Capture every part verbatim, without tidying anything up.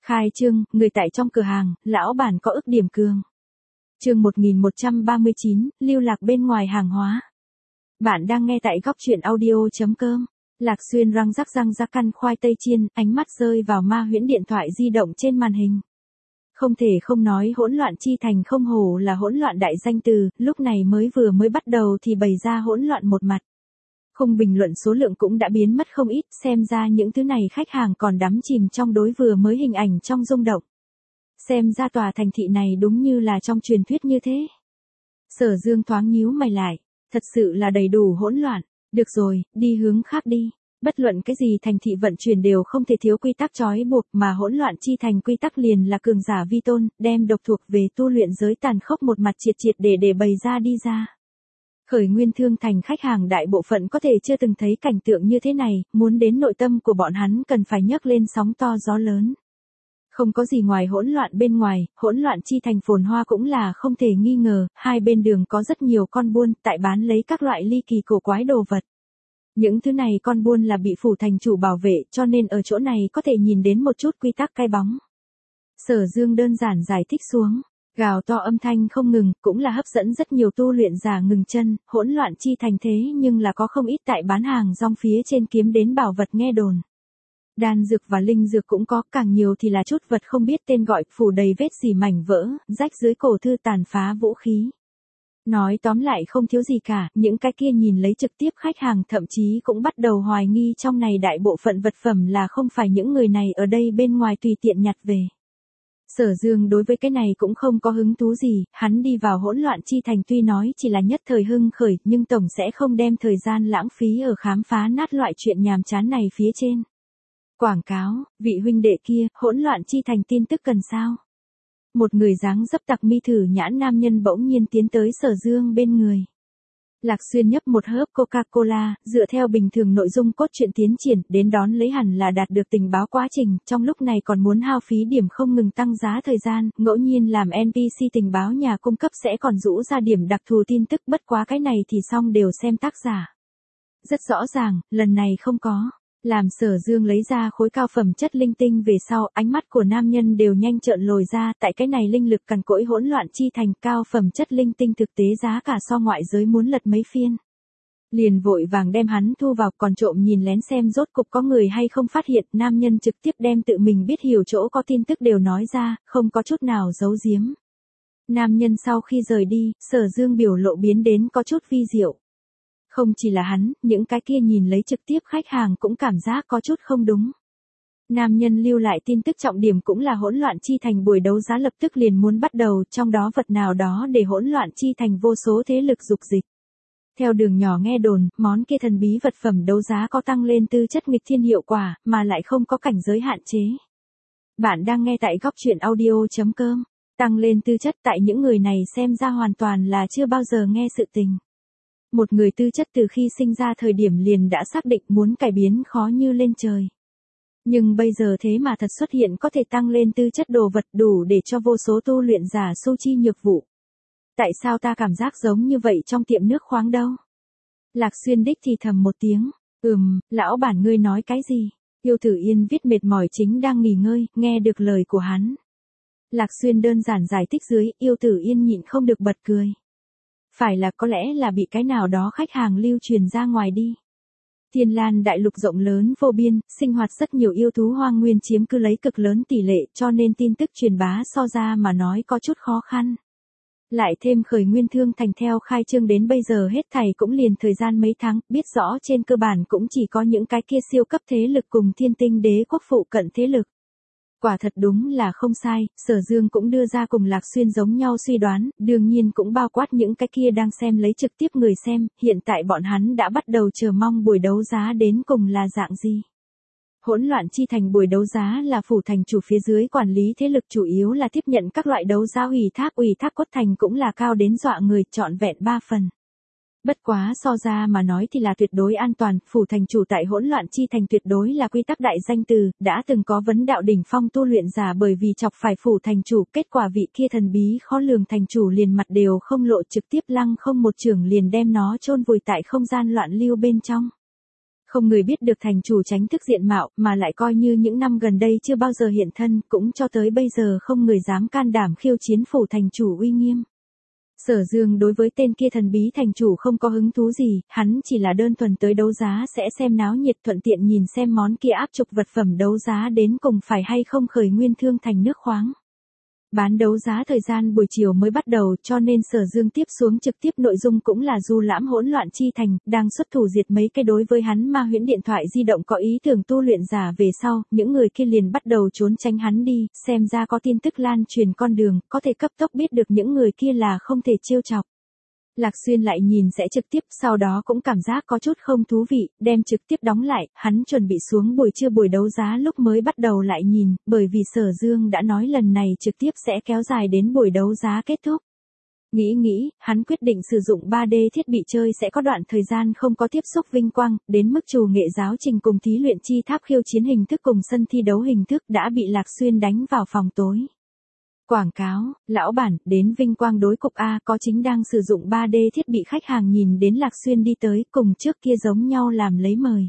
Khai trương, người tại trong cửa hàng, lão bản có ức điểm cường. Chương một nghìn một trăm ba mươi chín, lưu lạc bên ngoài hàng hóa. Bạn đang nghe tại góc truyện audio chấm com. Lạc Xuyên răng rắc răng rắc căn khoai tây chiên, ánh mắt rơi vào ma huyễn điện thoại di động trên màn hình. Không thể không nói hỗn loạn chi thành không hổ là hỗn loạn đại danh từ, lúc này mới vừa mới bắt đầu thì bày ra hỗn loạn một mặt. Không bình luận số lượng cũng đã biến mất không ít, xem ra những thứ này khách hàng còn đắm chìm trong đối vừa mới hình ảnh trong rung động. Xem ra tòa thành thị này đúng như là trong truyền thuyết như thế. Sở Dương thoáng nhíu mày lại, thật sự là đầy đủ hỗn loạn, được rồi, đi hướng khác đi. Bất luận cái gì thành thị vận chuyển đều không thể thiếu quy tắc trói buộc mà hỗn loạn chi thành quy tắc liền là cường giả vi tôn, đem độc thuộc về tu luyện giới tàn khốc một mặt triệt triệt để để bày ra đi ra. Khởi Nguyên Thương Thành khách hàng đại bộ phận có thể chưa từng thấy cảnh tượng như thế này, muốn đến nội tâm của bọn hắn cần phải nhấc lên sóng to gió lớn. Không có gì ngoài hỗn loạn bên ngoài, hỗn loạn chi thành phồn hoa cũng là không thể nghi ngờ, hai bên đường có rất nhiều con buôn tại bán lấy các loại ly kỳ cổ quái đồ vật. Những thứ này con buôn là bị phủ thành chủ bảo vệ cho nên ở chỗ này có thể nhìn đến một chút quy tắc cái bóng. Sở Dương đơn giản giải thích xuống. Gào to âm thanh không ngừng, cũng là hấp dẫn rất nhiều tu luyện giả ngừng chân, hỗn loạn chi thành thế nhưng là có không ít tại bán hàng rong phía trên kiếm đến bảo vật nghe đồn. Đan dược và linh dược cũng có, càng nhiều thì là chút vật không biết tên gọi, phủ đầy vết dỉ mảnh vỡ, rách dưới cổ thư tàn phá vũ khí. Nói tóm lại không thiếu gì cả, những cái kia nhìn lấy trực tiếp khách hàng thậm chí cũng bắt đầu hoài nghi trong này đại bộ phận vật phẩm là không phải những người này ở đây bên ngoài tùy tiện nhặt về. Sở Dương đối với cái này cũng không có hứng thú gì, hắn đi vào hỗn loạn chi thành tuy nói chỉ là nhất thời hưng khởi, nhưng tổng sẽ không đem thời gian lãng phí ở khám phá nát loại chuyện nhàm chán này phía trên. Quảng cáo, vị huynh đệ kia, hỗn loạn chi thành tin tức cần sao? Một người dáng dấp tặc mi thử nhãn nam nhân bỗng nhiên tiến tới Sở Dương bên người. Lạc Xuyên nhấp một hớp Coca-Cola, dựa theo bình thường nội dung cốt truyện tiến triển, đến đón lấy hẳn là đạt được tình báo quá trình, trong lúc này còn muốn hao phí điểm không ngừng tăng giá thời gian, ngẫu nhiên làm en pê xê tình báo nhà cung cấp sẽ còn rũ ra điểm đặc thù tin tức, bất quá cái này thì xong đều xem tác giả. Rất rõ ràng, lần này không có. Làm Sở Dương lấy ra khối cao phẩm chất linh tinh về sau, ánh mắt của nam nhân đều nhanh trợn lồi ra, tại cái này linh lực cằn cỗi hỗn loạn chi thành cao phẩm chất linh tinh thực tế giá cả so ngoại giới muốn lật mấy phiên. Liền vội vàng đem hắn thu vào, còn trộm nhìn lén xem rốt cục có người hay không phát hiện, nam nhân trực tiếp đem tự mình biết hiểu chỗ có tin tức đều nói ra, không có chút nào giấu giếm. Nam nhân sau khi rời đi, Sở Dương biểu lộ biến đến có chút vi diệu. Không chỉ là hắn, những cái kia nhìn lấy trực tiếp khách hàng cũng cảm giác có chút không đúng. Nam nhân lưu lại tin tức trọng điểm cũng là hỗn loạn chi thành buổi đấu giá lập tức liền muốn bắt đầu, trong đó vật nào đó để hỗn loạn chi thành vô số thế lực dục dịch. Theo đường nhỏ nghe đồn, món kia thần bí vật phẩm đấu giá có tăng lên tư chất nghịch thiên hiệu quả, mà lại không có cảnh giới hạn chế. Bạn đang nghe tại góc truyện audio chấm com. Tăng lên tư chất tại những người này xem ra hoàn toàn là chưa bao giờ nghe sự tình. Một người tư chất từ khi sinh ra thời điểm liền đã xác định muốn cải biến khó như lên trời. Nhưng bây giờ thế mà thật xuất hiện có thể tăng lên tư chất đồ vật đủ để cho vô số tu luyện giả su chi nhược vụ. Tại sao ta cảm giác giống như vậy trong tiệm nước khoáng đâu? Lạc Xuyên đích thì thầm một tiếng, ừm, lão bản ngươi nói cái gì? Yêu Tử Yên viết mệt mỏi chính đang nghỉ ngơi, nghe được lời của hắn. Lạc Xuyên đơn giản giải thích dưới, Yêu Tử Yên nhịn không được bật cười. Phải là có lẽ là bị cái nào đó khách hàng lưu truyền ra ngoài đi. Thiên Lan đại lục rộng lớn vô biên, sinh hoạt rất nhiều yêu thú hoang nguyên chiếm cứ lấy cực lớn tỷ lệ cho nên tin tức truyền bá so ra mà nói có chút khó khăn. Lại thêm Khởi Nguyên Thương Thành theo khai trương đến bây giờ hết thảy cũng liền thời gian mấy tháng, biết rõ trên cơ bản cũng chỉ có những cái kia siêu cấp thế lực cùng Thiên Tinh Đế quốc phụ cận thế lực. Quả thật đúng là không sai, Sở Dương cũng đưa ra cùng Lạc Xuyên giống nhau suy đoán, đương nhiên cũng bao quát những cái kia đang xem lấy trực tiếp người xem, hiện tại bọn hắn đã bắt đầu chờ mong buổi đấu giá đến cùng là dạng gì. Hỗn loạn chi thành buổi đấu giá là phủ thành chủ phía dưới quản lý thế lực chủ yếu là tiếp nhận các loại đấu giá ủy thác ủy thác cốt thành cũng là cao đến dọa người trọn vẹn ba phần. Bất quá so ra mà nói thì là tuyệt đối an toàn, phủ thành chủ tại hỗn loạn chi thành tuyệt đối là quy tắc đại danh từ, đã từng có vấn đạo đỉnh phong tu luyện giả bởi vì chọc phải phủ thành chủ, kết quả vị kia thần bí khó lường thành chủ liền mặt đều không lộ trực tiếp lăng không một chưởng liền đem nó chôn vùi tại không gian loạn lưu bên trong. Không người biết được thành chủ tránh thức diện mạo, mà lại coi như những năm gần đây chưa bao giờ hiện thân, cũng cho tới bây giờ không người dám can đảm khiêu chiến phủ thành chủ uy nghiêm. Sở Dương đối với tên kia thần bí thành chủ không có hứng thú gì, hắn chỉ là đơn thuần tới đấu giá sẽ xem náo nhiệt, thuận tiện nhìn xem món kia áp trục vật phẩm đấu giá đến cùng phải hay không khởi nguyên thương thành nước khoáng. Bán đấu giá thời gian buổi chiều mới bắt đầu, cho nên Sở Dương tiếp xuống trực tiếp nội dung cũng là du lãm hỗn loạn chi thành, đang xuất thủ diệt mấy cái đối với hắn ma huyễn điện thoại di động có ý tưởng tu luyện giả. Về sau, những người kia liền bắt đầu trốn tránh hắn đi, xem ra có tin tức lan truyền con đường, có thể cấp tốc biết được những người kia là không thể trêu chọc. Lạc Xuyên lại nhìn sẽ trực tiếp, sau đó cũng cảm giác có chút không thú vị, đem trực tiếp đóng lại, hắn chuẩn bị xuống buổi trưa buổi đấu giá lúc mới bắt đầu lại nhìn, bởi vì Sở Dương đã nói lần này trực tiếp sẽ kéo dài đến buổi đấu giá kết thúc. Nghĩ nghĩ, hắn quyết định sử dụng ba D thiết bị chơi sẽ có đoạn thời gian không có tiếp xúc vinh quang, đến mức trù nghệ giáo trình cùng thí luyện chi tháp khiêu chiến hình thức cùng sân thi đấu hình thức đã bị Lạc Xuyên đánh vào phòng tối. Quảng cáo, lão bản, đến vinh quang đối cục A có chính đang sử dụng ba D thiết bị khách hàng nhìn đến Lạc Xuyên đi tới, cùng trước kia giống nhau làm lấy mời.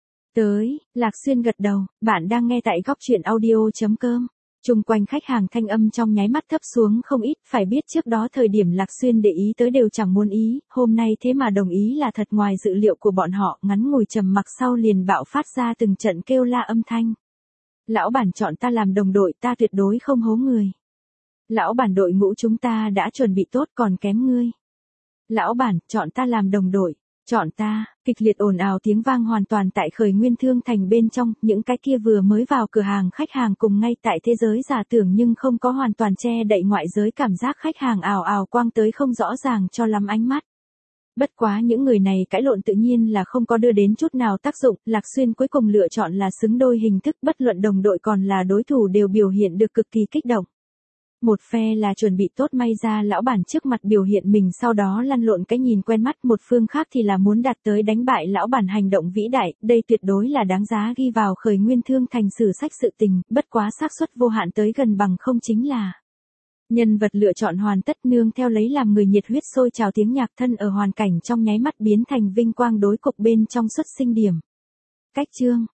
Tới, Lạc Xuyên gật đầu, bạn đang nghe tại góc truyện audio chấm com. Chung quanh khách hàng thanh âm trong nháy mắt thấp xuống không ít, phải biết trước đó thời điểm Lạc Xuyên để ý tới đều chẳng muốn ý, hôm nay thế mà đồng ý là thật ngoài dự liệu của bọn họ, ngắn ngủi trầm mặc sau liền bạo phát ra từng trận kêu la âm thanh. Lão bản chọn ta làm đồng đội, ta tuyệt đối không hố người. Lão bản đội ngũ chúng ta đã chuẩn bị tốt còn kém ngươi. Lão bản, chọn ta làm đồng đội, chọn ta, kịch liệt ồn ào tiếng vang hoàn toàn tại khởi nguyên thương thành bên trong, những cái kia vừa mới vào cửa hàng khách hàng cùng ngay tại thế giới giả tưởng nhưng không có hoàn toàn che đậy ngoại giới cảm giác khách hàng ào ào quang tới không rõ ràng cho lắm ánh mắt. Bất quá những người này cãi lộn tự nhiên là không có đưa đến chút nào tác dụng, Lạc Xuyên cuối cùng lựa chọn là xứng đôi hình thức, bất luận đồng đội còn là đối thủ đều biểu hiện được cực kỳ kích động. Một phe là chuẩn bị tốt may ra lão bản trước mặt biểu hiện mình sau đó lăn lộn cái nhìn quen mắt, một phương khác thì là muốn đạt tới đánh bại lão bản hành động vĩ đại, đây tuyệt đối là đáng giá ghi vào khởi nguyên thương thành sử sách sự tình, bất quá xác suất vô hạn tới gần bằng không chính là. Nhân vật lựa chọn hoàn tất nương theo lấy làm người nhiệt huyết sôi trào tiếng nhạc thân ở hoàn cảnh trong nháy mắt biến thành vinh quang đối cục bên trong xuất sinh điểm. Cách chương,